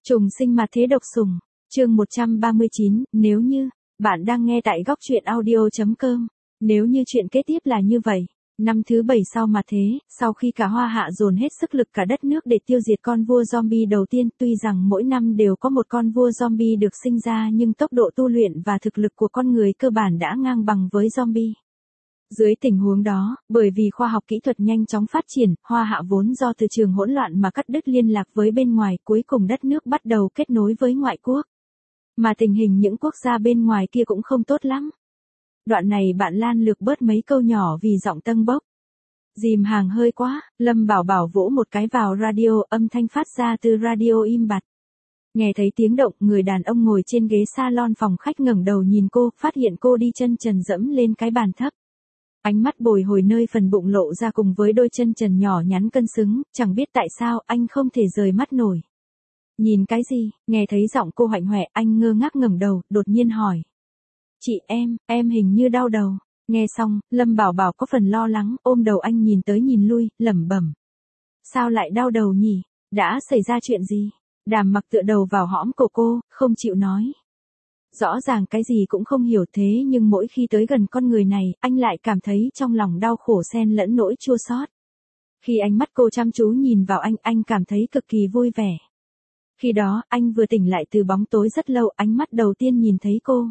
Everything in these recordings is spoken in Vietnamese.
Trùng sinh mà thế độc sủng. Chương 139, nếu như, bạn đang nghe tại góc truyện audio.com. Nếu như chuyện kế tiếp là như vậy, năm thứ 7 sau mà thế, sau khi cả Hoa Hạ dồn hết sức lực cả đất nước để tiêu diệt con vua zombie đầu tiên, tuy rằng mỗi năm đều có một con vua zombie được sinh ra nhưng tốc độ tu luyện và thực lực của con người cơ bản đã ngang bằng với zombie. Dưới tình huống đó, bởi vì khoa học kỹ thuật nhanh chóng phát triển, Hoa Hạ vốn do từ trường hỗn loạn mà cắt đứt liên lạc với bên ngoài, cuối cùng đất nước bắt đầu kết nối với ngoại quốc. Mà tình hình những quốc gia bên ngoài kia cũng không tốt lắm. Đoạn này bạn Lan lược bớt mấy câu nhỏ vì giọng tâng bốc. Dìm hàng hơi quá, Lâm Bảo Bảo vỗ một cái vào radio, âm thanh phát ra từ radio im bặt. Nghe thấy tiếng động, người đàn ông ngồi trên ghế salon phòng khách ngẩng đầu nhìn cô, phát hiện cô đi chân trần dẫm lên cái bàn thấp. Ánh mắt bồi hồi nơi phần bụng lộ ra cùng với đôi chân trần nhỏ nhắn cân xứng, chẳng biết tại sao anh không thể rời mắt nổi. Nhìn cái gì? Nghe thấy giọng cô hoạnh hoẹ, anh ngơ ngác ngẩng đầu, đột nhiên hỏi. Chị em hình như đau đầu. Nghe xong, Lâm Bảo Bảo có phần lo lắng, ôm đầu anh nhìn tới nhìn lui, lẩm bẩm. Sao lại đau đầu nhỉ? Đã xảy ra chuyện gì? Đàm Mặc tựa đầu vào hõm cổ cô, không chịu nói. Rõ ràng cái gì cũng không hiểu thế nhưng mỗi khi tới gần con người này, anh lại cảm thấy trong lòng đau khổ xen lẫn nỗi chua xót. Khi ánh mắt cô chăm chú nhìn vào anh cảm thấy cực kỳ vui vẻ. Khi đó, anh vừa tỉnh lại từ bóng tối rất lâu, ánh mắt đầu tiên nhìn thấy cô.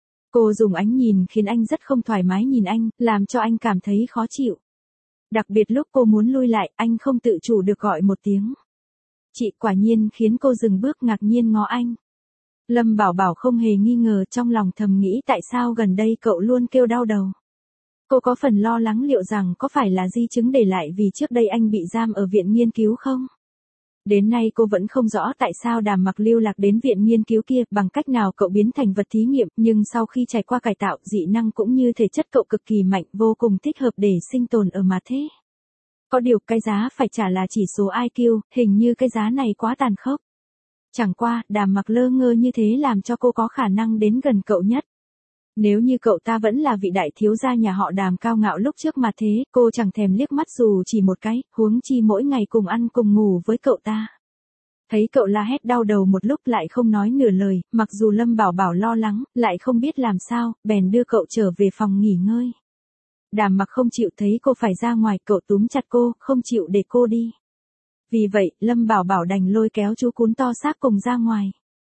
Cô dùng ánh nhìn khiến anh rất không thoải mái nhìn anh, làm cho anh cảm thấy khó chịu. Đặc biệt lúc cô muốn lui lại, anh không tự chủ được gọi một tiếng. Chị quả nhiên khiến cô dừng bước ngạc nhiên ngó anh. Lâm Bảo Bảo không hề nghi ngờ, trong lòng thầm nghĩ tại sao gần đây cậu luôn kêu đau đầu. Cô có phần lo lắng liệu rằng có phải là di chứng để lại vì trước đây anh bị giam ở viện nghiên cứu không? Đến nay cô vẫn không rõ tại sao Đàm Mặc lưu lạc đến viện nghiên cứu kia, bằng cách nào cậu biến thành vật thí nghiệm, nhưng sau khi trải qua cải tạo, dị năng cũng như thể chất cậu cực kỳ mạnh, vô cùng thích hợp để sinh tồn ở mà thế. Có điều cái giá phải trả là chỉ số IQ, hình như cái giá này quá tàn khốc. Chẳng qua, Đàm Mặc lơ ngơ như thế làm cho cô có khả năng đến gần cậu nhất. Nếu như cậu ta vẫn là vị đại thiếu gia nhà họ Đàm cao ngạo lúc trước mà thế, cô chẳng thèm liếc mắt dù chỉ một cái, huống chi mỗi ngày cùng ăn cùng ngủ với cậu ta. Thấy cậu la hét đau đầu một lúc lại không nói nửa lời, mặc dù Lâm Bảo Bảo lo lắng, lại không biết làm sao, bèn đưa cậu trở về phòng nghỉ ngơi. Đàm Mặc không chịu thấy cô phải ra ngoài, cậu túm chặt cô, không chịu để cô đi. Vì vậy, Lâm Bảo Bảo đành lôi kéo chú cún to xác cùng ra ngoài.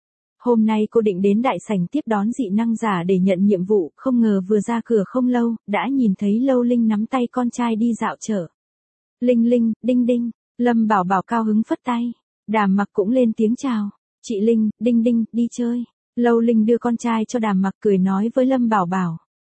Hôm nay cô định đến đại sảnh tiếp đón dị năng giả để nhận nhiệm vụ, không ngờ vừa ra cửa không lâu, đã nhìn thấy Lâu Linh nắm tay con trai đi dạo chợ. Linh Linh, Đinh Đinh, Lâm Bảo Bảo cao hứng phất tay. Đàm Mặc cũng lên tiếng chào. Chị Linh, Đinh Đinh, đi chơi. Lâu Linh đưa con trai cho Đàm Mặc cười nói với Lâm Bảo Bảo.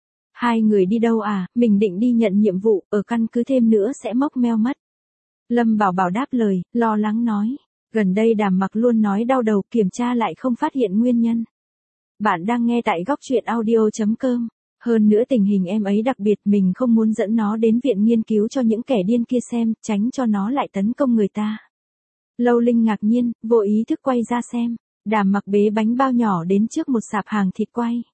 Hai người đi đâu à, mình định đi nhận nhiệm vụ, ở căn cứ thêm nữa sẽ mốc meo mất. Lâm Bảo Bảo đáp lời, lo lắng nói. Gần đây Đàm Mặc luôn nói đau đầu, kiểm tra lại không phát hiện nguyên nhân. Bạn đang nghe tại góc truyện audio.com. Hơn nữa tình hình em ấy đặc biệt, mình không muốn dẫn nó đến viện nghiên cứu cho những kẻ điên kia xem, tránh cho nó lại tấn công người ta. Lâu Linh ngạc nhiên, vô ý thức quay ra xem. Đàm Mặc bế bánh bao nhỏ đến trước một sạp hàng thịt quay.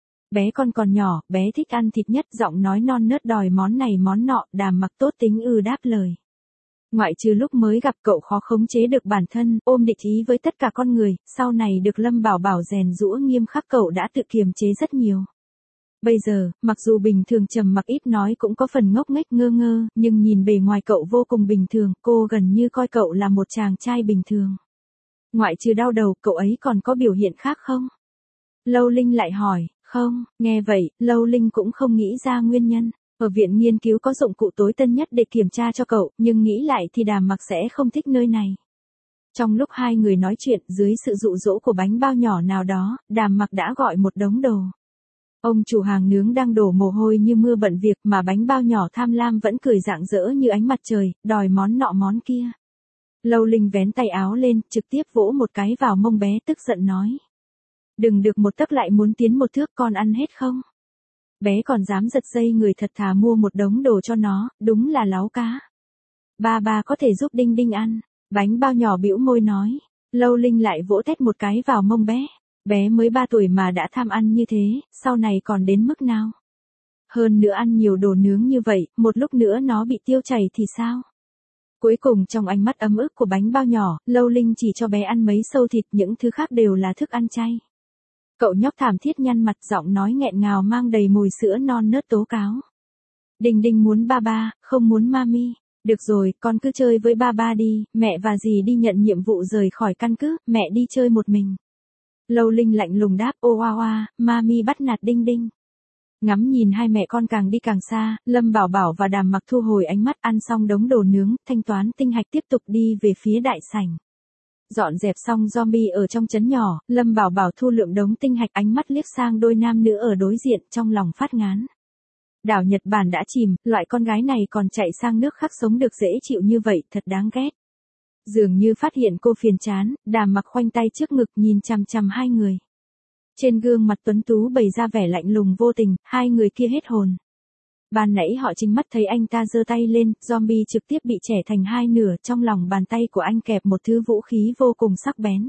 Bé con còn nhỏ, bé thích ăn thịt nhất, giọng nói non nớt đòi món này món nọ, Đàm Mặc tốt tính đáp lời. Ngoại trừ lúc mới gặp cậu khó khống chế được bản thân, ôm địch ý với tất cả con người, sau này được Lâm Bảo Bảo rèn giũa nghiêm khắc cậu đã tự kiềm chế rất nhiều. Bây giờ, mặc dù bình thường trầm mặc ít nói cũng có phần ngốc nghếch ngơ ngơ, nhưng nhìn bề ngoài cậu vô cùng bình thường, cô gần như coi cậu là một chàng trai bình thường. Ngoại trừ đau đầu, cậu ấy còn có biểu hiện khác không? Lâu Linh lại hỏi, không, nghe vậy, Lâu Linh cũng không nghĩ ra nguyên nhân. Ở viện nghiên cứu có dụng cụ tối tân nhất để kiểm tra cho cậu, nhưng nghĩ lại thì Đàm Mặc sẽ không thích nơi này. Trong lúc hai người nói chuyện, dưới sự dụ dỗ của bánh bao nhỏ nào đó, Đàm Mặc đã gọi một đống đồ. Ông chủ hàng nướng đang đổ mồ hôi như mưa bận việc mà bánh bao nhỏ tham lam vẫn cười rạng rỡ như ánh mặt trời, đòi món nọ món kia. Lâu Linh vén tay áo lên, trực tiếp vỗ một cái vào mông bé, tức giận nói. Đừng được một tấc lại muốn tiến một thước, con ăn hết không? Bé còn dám giật dây người thật thà mua một đống đồ cho nó, đúng là láo cá. Ba có thể giúp Đinh Đinh ăn. Bánh bao nhỏ bĩu môi nói. Lâu Linh lại vỗ tét một cái vào mông bé. Bé mới 3 tuổi mà đã tham ăn như thế, sau này còn đến mức nào? Hơn nữa ăn nhiều đồ nướng như vậy, một lúc nữa nó bị tiêu chảy thì sao? Cuối cùng trong ánh mắt ấm ức của bánh bao nhỏ, Lâu Linh chỉ cho bé ăn mấy sâu thịt, những thứ khác đều là thức ăn chay. Cậu nhóc thảm thiết nhăn mặt, giọng nói nghẹn ngào mang đầy mùi sữa non nớt tố cáo. Đinh Đinh muốn ba ba, không muốn mami. Được rồi, con cứ chơi với ba ba đi, mẹ và dì đi nhận nhiệm vụ rời khỏi căn cứ, mẹ đi chơi một mình. Lâu Linh lạnh lùng đáp, ô oa oa, mami bắt nạt Đinh Đinh. Ngắm nhìn hai mẹ con càng đi càng xa, Lâm Bảo Bảo và Đàm Mặc thu hồi ánh mắt, ăn xong đống đồ nướng, thanh toán tinh hạch tiếp tục đi về phía đại sảnh. Dọn dẹp xong zombie ở trong trấn nhỏ, Lâm Bảo Bảo thu lượm đống tinh hạch, ánh mắt liếc sang đôi nam nữ ở đối diện, trong lòng phát ngán. Đảo Nhật Bản đã chìm, loại con gái này còn chạy sang nước khác sống được dễ chịu như vậy, thật đáng ghét. Dường như phát hiện cô phiền chán, Đàm Mặc khoanh tay trước ngực nhìn chằm chằm hai người. Trên gương mặt tuấn tú bày ra vẻ lạnh lùng vô tình, hai người kia hết hồn. Ban nãy họ chính mắt thấy anh ta giơ tay lên, zombie trực tiếp bị chẻ thành hai nửa, trong lòng bàn tay của anh kẹp một thứ vũ khí vô cùng sắc bén.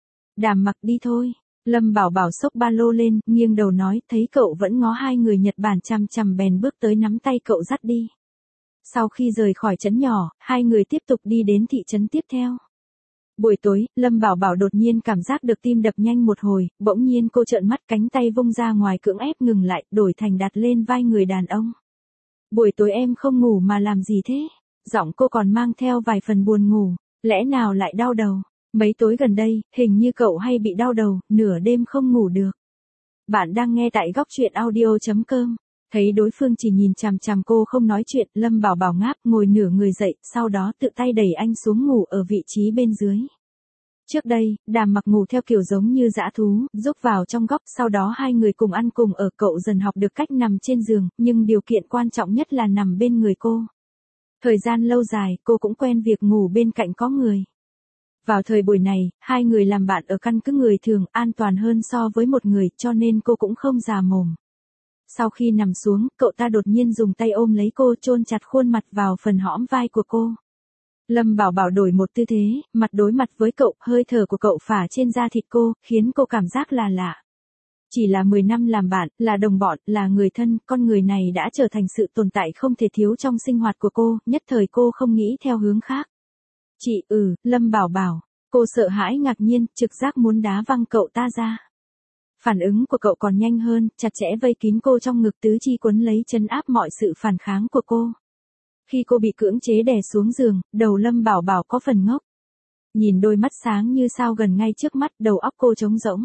Đàm Mặc đi thôi. Lâm Bảo Bảo xốc ba lô lên, nghiêng đầu nói, thấy cậu vẫn ngó hai người Nhật Bản chằm chằm bèn bước tới nắm tay cậu dắt đi. Sau khi rời khỏi trấn nhỏ, hai người tiếp tục đi đến thị trấn tiếp theo. Buổi tối, Lâm Bảo Bảo đột nhiên cảm giác được tim đập nhanh một hồi, bỗng nhiên cô trợn mắt, cánh tay vung ra ngoài cưỡng ép ngừng lại, đổi thành đặt lên vai người đàn ông. Buổi tối em không ngủ mà làm gì thế? Giọng cô còn mang theo vài phần buồn ngủ, lẽ nào lại đau đầu? Mấy tối gần đây, hình như cậu hay bị đau đầu, nửa đêm không ngủ được. Bạn đang nghe tại góc truyện audio.com. Thấy đối phương chỉ nhìn chằm chằm cô không nói chuyện, Lâm Bảo Bảo ngáp, ngồi nửa người dậy, sau đó tự tay đẩy anh xuống ngủ ở vị trí bên dưới. Trước đây, Đàm Mặc ngủ theo kiểu giống như dã thú, rúc vào trong góc, sau đó hai người cùng ăn cùng ở, cậu dần học được cách nằm trên giường, nhưng điều kiện quan trọng nhất là nằm bên người cô. Thời gian lâu dài, cô cũng quen việc ngủ bên cạnh có người. Vào thời buổi này, hai người làm bạn ở căn cứ người thường, an toàn hơn so với một người, cho nên cô cũng không già mồm. Sau khi nằm xuống, cậu ta đột nhiên dùng tay ôm lấy cô, chôn chặt khuôn mặt vào phần hõm vai của cô. Lâm Bảo Bảo đổi một tư thế, mặt đối mặt với cậu, hơi thở của cậu phả trên da thịt cô, khiến cô cảm giác là lạ. Chỉ là 10 năm làm bạn, là đồng bọn, là người thân, con người này đã trở thành sự tồn tại không thể thiếu trong sinh hoạt của cô, nhất thời cô không nghĩ theo hướng khác. Chị, Lâm Bảo Bảo, cô sợ hãi ngạc nhiên, trực giác muốn đá văng cậu ta ra. Phản ứng của cậu còn nhanh hơn, chặt chẽ vây kín cô trong ngực, tứ chi quấn lấy trấn áp mọi sự phản kháng của cô. Khi cô bị cưỡng chế đè xuống giường, đầu Lâm Bảo Bảo có phần ngốc. Nhìn đôi mắt sáng như sao gần ngay trước mắt, đầu óc cô trống rỗng.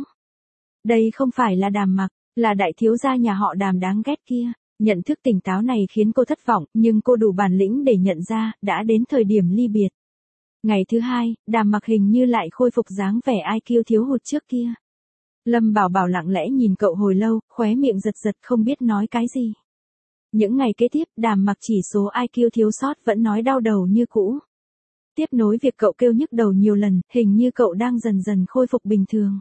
Đây không phải là Đàm Mặc, là đại thiếu gia nhà họ Đàm đáng ghét kia. Nhận thức tỉnh táo này khiến cô thất vọng, nhưng cô đủ bản lĩnh để nhận ra, đã đến thời điểm ly biệt. Ngày thứ hai, Đàm Mặc hình như lại khôi phục dáng vẻ IQ thiếu hụt trước kia. Lâm Bảo Bảo lặng lẽ nhìn cậu hồi lâu, khóe miệng giật giật không biết nói cái gì. Những ngày kế tiếp, Đàm Mặc chỉ số IQ thiếu sót vẫn nói đau đầu như cũ. Tiếp nối việc cậu kêu nhức đầu nhiều lần, hình như cậu đang dần dần khôi phục bình thường.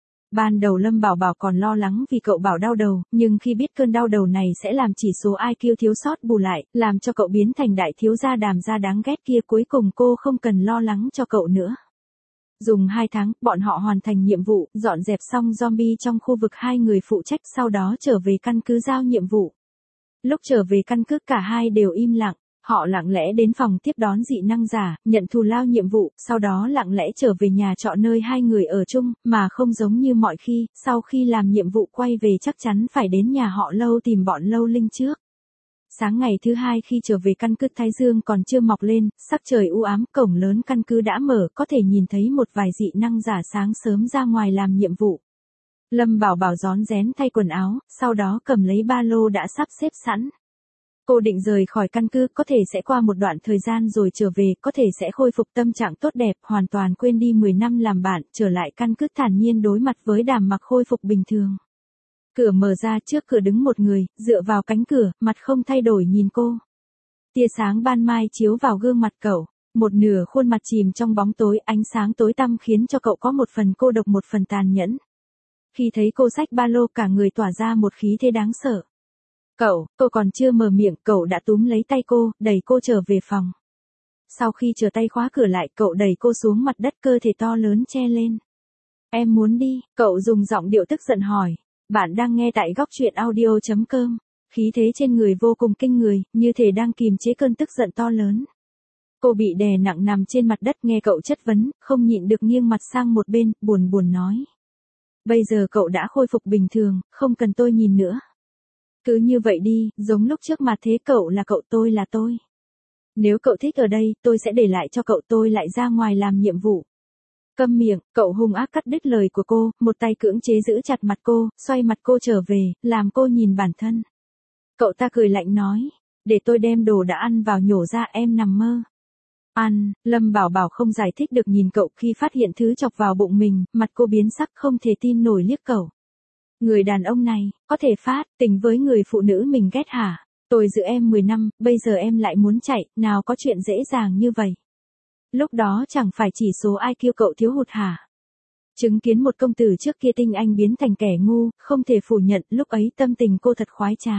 Ban đầu Lâm Bảo Bảo còn lo lắng vì cậu bảo đau đầu, nhưng khi biết cơn đau đầu này sẽ làm chỉ số IQ thiếu sót bù lại, làm cho cậu biến thành đại thiếu gia Đàm gia đáng ghét kia, cuối cùng cô không cần lo lắng cho cậu nữa. Dùng 2 tháng, bọn họ hoàn thành nhiệm vụ, dọn dẹp xong zombie trong khu vực hai người phụ trách, sau đó trở về căn cứ giao nhiệm vụ. Lúc trở về căn cứ cả hai đều im lặng, họ lặng lẽ đến phòng tiếp đón dị năng giả, nhận thù lao nhiệm vụ, sau đó lặng lẽ trở về nhà trọ nơi hai người ở chung, mà không giống như mọi khi, sau khi làm nhiệm vụ quay về chắc chắn phải đến nhà họ Lâu tìm bọn Lâu Linh trước. Sáng ngày thứ hai khi trở về căn cứ, thái dương còn chưa mọc lên, sắc trời u ám, cổng lớn căn cứ đã mở, có thể nhìn thấy một vài dị năng giả sáng sớm ra ngoài làm nhiệm vụ. Lâm Bảo Bảo rón rén thay quần áo, sau đó cầm lấy ba lô đã sắp xếp sẵn. Cô định rời khỏi căn cứ, có thể sẽ qua một đoạn thời gian rồi trở về, có thể sẽ khôi phục tâm trạng tốt đẹp, hoàn toàn quên đi 10 năm làm bạn, trở lại căn cứ thản nhiên đối mặt với Đàm Mặc khôi phục bình thường. Cửa mở ra, trước cửa đứng một người, dựa vào cánh cửa, mặt không thay đổi nhìn cô. Tia sáng ban mai chiếu vào gương mặt cậu, một nửa khuôn mặt chìm trong bóng tối, ánh sáng tối tăm khiến cho cậu có một phần cô độc một phần tàn nhẫn. Khi thấy cô xách ba lô, cả người tỏa ra một khí thế đáng sợ. Cô còn chưa mở miệng, cậu đã túm lấy tay cô, đẩy cô trở về phòng. Sau khi trở tay khóa cửa lại, cậu đẩy cô xuống mặt đất, cơ thể to lớn che lên. Em muốn đi, cậu dùng giọng điệu tức giận hỏi. Bạn đang nghe tại góc truyện audio.com. Khí thế trên người vô cùng kinh người, như thể đang kìm chế cơn tức giận to lớn. Cô bị đè nặng nằm trên mặt đất nghe cậu chất vấn, không nhịn được nghiêng mặt sang một bên, buồn buồn nói. Bây giờ cậu đã khôi phục bình thường, không cần tôi nhìn nữa. Cứ như vậy đi, giống lúc trước mà thế, cậu là cậu, tôi là tôi. Nếu cậu thích ở đây, tôi sẽ để lại cho cậu, tôi lại ra ngoài làm nhiệm vụ. Câm miệng, cậu hung ác cắt đứt lời của cô, một tay cưỡng chế giữ chặt mặt cô, xoay mặt cô trở về, làm cô nhìn bản thân. Cậu ta cười lạnh nói, để tôi đem đồ đã ăn vào nhổ ra, em nằm mơ. Ăn, Lâm Bảo Bảo không giải thích được nhìn cậu khi phát hiện thứ chọc vào bụng mình, mặt cô biến sắc không thể tin nổi liếc cậu. Người đàn ông này, có thể phát tình với người phụ nữ mình ghét hả? Tôi giữ em 10 năm, bây giờ em lại muốn chạy, nào có chuyện dễ dàng như vậy. Lúc đó chẳng phải chỉ số IQ cậu thiếu hụt hả? Chứng kiến một công tử trước kia tinh anh biến thành kẻ ngu, không thể phủ nhận lúc ấy tâm tình cô thật khoái trá.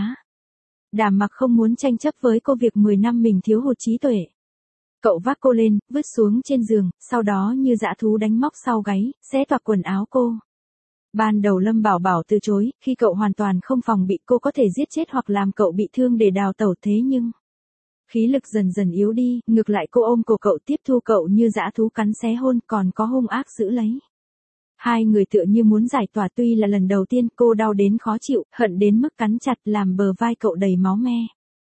Đàm Mặc không muốn tranh chấp với cô việc 10 năm mình thiếu hụt trí tuệ. Cậu vác cô lên, vứt xuống trên giường, sau đó như dã thú đánh móc sau gáy, xé toạc quần áo cô. Ban đầu Lâm Bảo Bảo từ chối, khi cậu hoàn toàn không phòng bị cô có thể giết chết hoặc làm cậu bị thương để đào tẩu, thế nhưng khí lực dần dần yếu đi, ngược lại cô ôm cổ cậu tiếp thu cậu như dã thú cắn xé hôn, còn có hung ác giữ lấy. Hai người tựa như muốn giải tỏa, tuy là lần đầu tiên cô đau đến khó chịu, hận đến mức cắn chặt làm bờ vai cậu đầy máu me.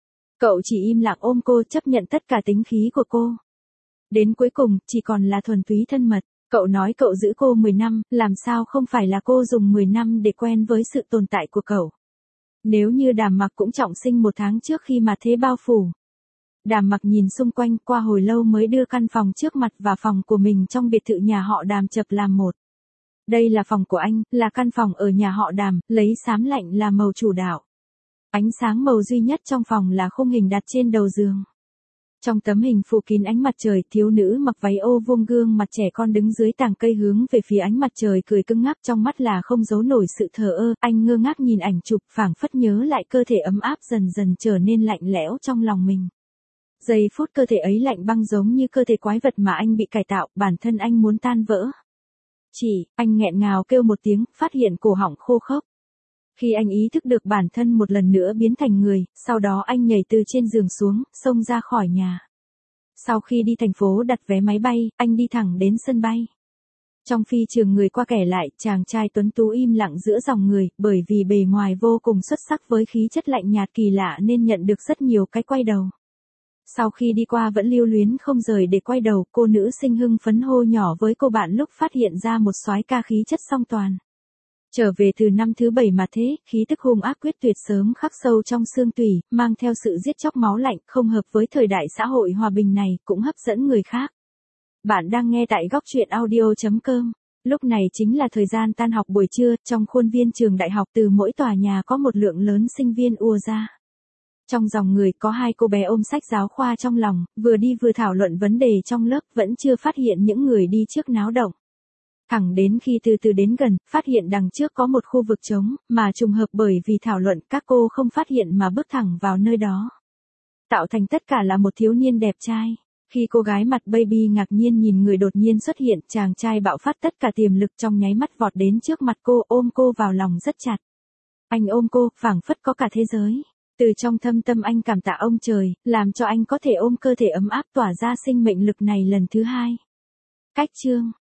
Cậu chỉ im lặng ôm cô, chấp nhận tất cả tính khí của cô. Đến cuối cùng, chỉ còn là thuần túy thân mật. Cậu nói cậu giữ cô 10 năm, làm sao không phải là cô dùng 10 năm để quen với sự tồn tại của cậu. Nếu như Đàm Mặc cũng trọng sinh 1 tháng trước khi mà thế bao phủ. Đàm Mặc nhìn xung quanh, qua hồi lâu mới đưa căn phòng trước mặt và phòng của mình trong biệt thự nhà họ Đàm chập làm một. Đây là phòng của anh, là căn phòng ở nhà họ Đàm, lấy xám lạnh là màu chủ đạo. Ánh sáng màu duy nhất trong phòng là khung hình đặt trên đầu giường. Trong tấm hình phủ kín ánh mặt trời, thiếu nữ mặc váy ô vuông gương mặt trẻ con đứng dưới tàng cây hướng về phía ánh mặt trời cười cứng ngắc, trong mắt là không giấu nổi sự thờ ơ. Anh ngơ ngác nhìn ảnh chụp, phảng phất nhớ lại cơ thể ấm áp dần dần trở nên lạnh lẽo trong lòng mình. Giây phút cơ thể ấy lạnh băng giống như cơ thể quái vật mà anh bị cải tạo, bản thân anh muốn tan vỡ. Anh nghẹn ngào kêu một tiếng, phát hiện cổ họng khô khốc. Khi anh ý thức được bản thân một lần nữa biến thành người, sau đó anh nhảy từ trên giường xuống, xông ra khỏi nhà. Sau khi đi thành phố đặt vé máy bay, anh đi thẳng đến sân bay. Trong phi trường người qua kẻ lại, chàng trai tuấn tú im lặng giữa dòng người, bởi vì bề ngoài vô cùng xuất sắc với khí chất lạnh nhạt kỳ lạ nên nhận được rất nhiều cái quay đầu. Sau khi đi qua vẫn lưu luyến không rời để quay đầu, cô nữ sinh hưng phấn hô nhỏ với cô bạn lúc phát hiện ra một soái ca khí chất song toàn. Trở về từ năm thứ 7 mà thế, khí tức hung ác quyết tuyệt sớm khắc sâu trong xương tủy, mang theo sự giết chóc máu lạnh, không hợp với thời đại xã hội hòa bình này, cũng hấp dẫn người khác. Bạn đang nghe tại góc truyện audio.com. Lúc này chính là thời gian tan học buổi trưa, trong khuôn viên trường đại học từ mỗi tòa nhà có một lượng lớn sinh viên ùa ra. Trong dòng người có 2 cô bé ôm sách giáo khoa trong lòng, vừa đi vừa thảo luận vấn đề trong lớp, vẫn chưa phát hiện những người đi trước náo động. Thẳng đến khi từ từ đến gần, phát hiện đằng trước có một khu vực trống, mà trùng hợp bởi vì thảo luận các cô không phát hiện mà bước thẳng vào nơi đó. Tạo thành tất cả là một thiếu niên đẹp trai. Khi cô gái mặt baby ngạc nhiên nhìn người đột nhiên xuất hiện, chàng trai bạo phát tất cả tiềm lực trong nháy mắt vọt đến trước mặt cô, ôm cô vào lòng rất chặt. Anh ôm cô, phảng phất có cả thế giới. Từ trong thâm tâm anh cảm tạ ông trời, làm cho anh có thể ôm cơ thể ấm áp tỏa ra sinh mệnh lực này lần thứ 2. Cách chương